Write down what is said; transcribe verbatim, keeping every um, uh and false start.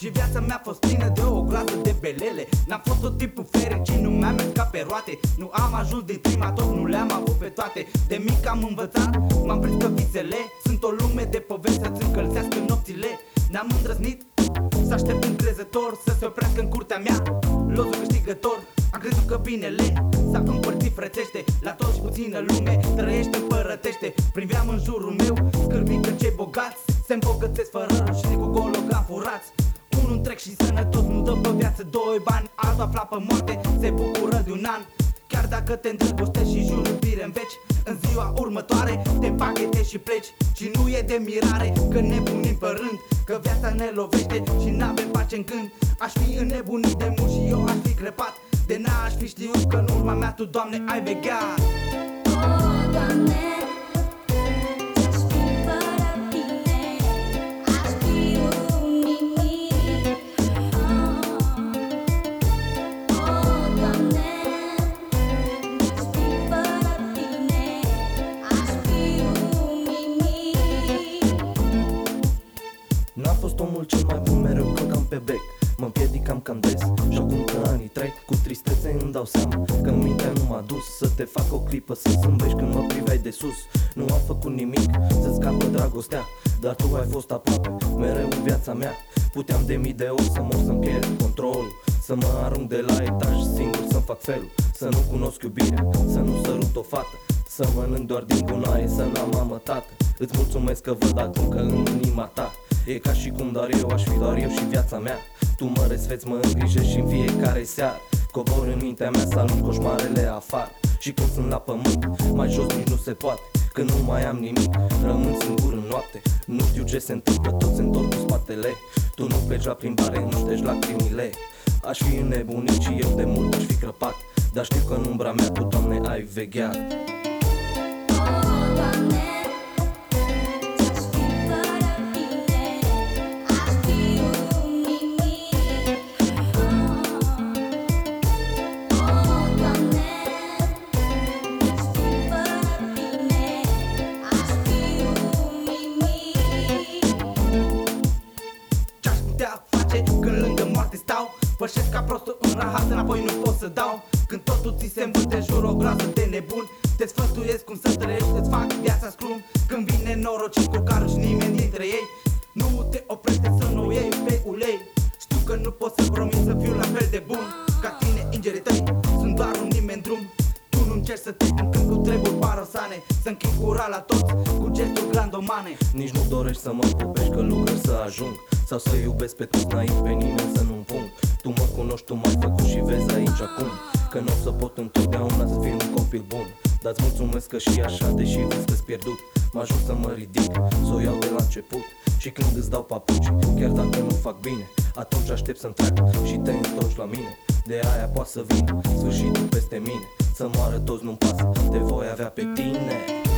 Și viața mea a fost plină de o groază de belele. N-am fost tot timpul fericit, nu mi-am mers ca pe roate. Nu am ajuns din prima, tot nu le-am avut pe toate. De mic am învățat, m-am prins că visele sunt o lume de povesti să-ți încălzească nopțile. N-am îndrăznit să aștept încrezător să se oprească în curtea mea lozul câștigător. Am crezut că binele s-a împărțit frățește la toți și puțină lume trăiește, împărătește. Priveam în jurul meu, scârbind că cei bogați se îmbogățesc fără rușine cu gologan furați. Unul întreg și sănătos nu dă pe viață doi bani, altul afla pe moarte se bucură de un an. Chiar dacă te îndrăgostești și juri iubire în veci, în ziua următoare te împachetezi și pleci. Și nu e de mirare că nebunim pe rând, că viața ne lovește și n-avem pace în gând. Aș fi înnebunit de mult și eu aș fi crepat de n-aș fi știut că în urma mea tu, Doamne, ai vegheat. Oh, Doamne, n-am fost omul cel mai bun, mereu căcam pe bec, mă împiedicam cam des. Și acum că anii trec, cu tristețe îmi dau seama că în mintea nu m-a dus să te fac o clipă să zâmbești când mă priveai de sus. Nu am făcut nimic să scapă dragostea, dar tu ai fost aproape, mereu în viața mea. Puteam de mii de ori să mor, să-mi pierd controlul, să mă arunc de la etaj singur, să-mi fac felul, să nu cunosc iubirea, să nu sărut o fată, să mănânc doar din gunoaie, să n-am mamă, tată. Îți mulțumesc că văd acum că în inima ta e ca și cum doar eu aș fi doar eu și viața mea. Tu mă resfeți, mă îngrijești și în fiecare seară cobor în mintea mea să arunc coșmarele afară. Și când sunt la pământ, mai jos nici nu se poate, când nu mai am nimic, rămân singur în noapte. Nu știu ce se întâmplă, toți se întorc cu spatele. Tu nu pleci la plimbare, nu ștergi lacrimile. Aș fi înnebunit și eu de mult aș fi crăpat, dar știu că în umbra mea tu, Doamne, ai vegheat. oh, Doamne, când lângă moarte stau, pășesc ca prostul în rahat, înapoi nu pot să dau. Când totul ți se învârte în jur, o groază de nebun, te sfătuiesc cum să trăiești, îți fac viața scrum. Când vine norocit cu carul și nimeni dintre ei nu te oprește să nu iei pe ulei. Știu că nu pot să promit să fiu la fel de bun ca tine, îngerii tăi sunt doar un nimeni drum. Tu nu încerci să te încânt cu treburi parosane, să închid gura la toți cu gesturi grandomane. Nici nu dorești să mă pupești că lucrări să ajung, sau să iubesc pe toți, n-ai pe nimeni să nu-mi pun. Tu mă cunoști, tu m-ai făcut și vezi aici acum că nu o să pot întotdeauna să fiu un copil bun. Dar-ți mulțumesc că și așa, deși vezi că-s pierdut, mă ajut să mă ridic, să o iau de la început. Și când îți dau papuci, chiar dacă nu fac bine, atunci aștept să-mi treacă și te întorci la mine. De aia poate să vină sfârșitul peste mine, să moară toți, nu-mi pasă, te voi avea pe tine.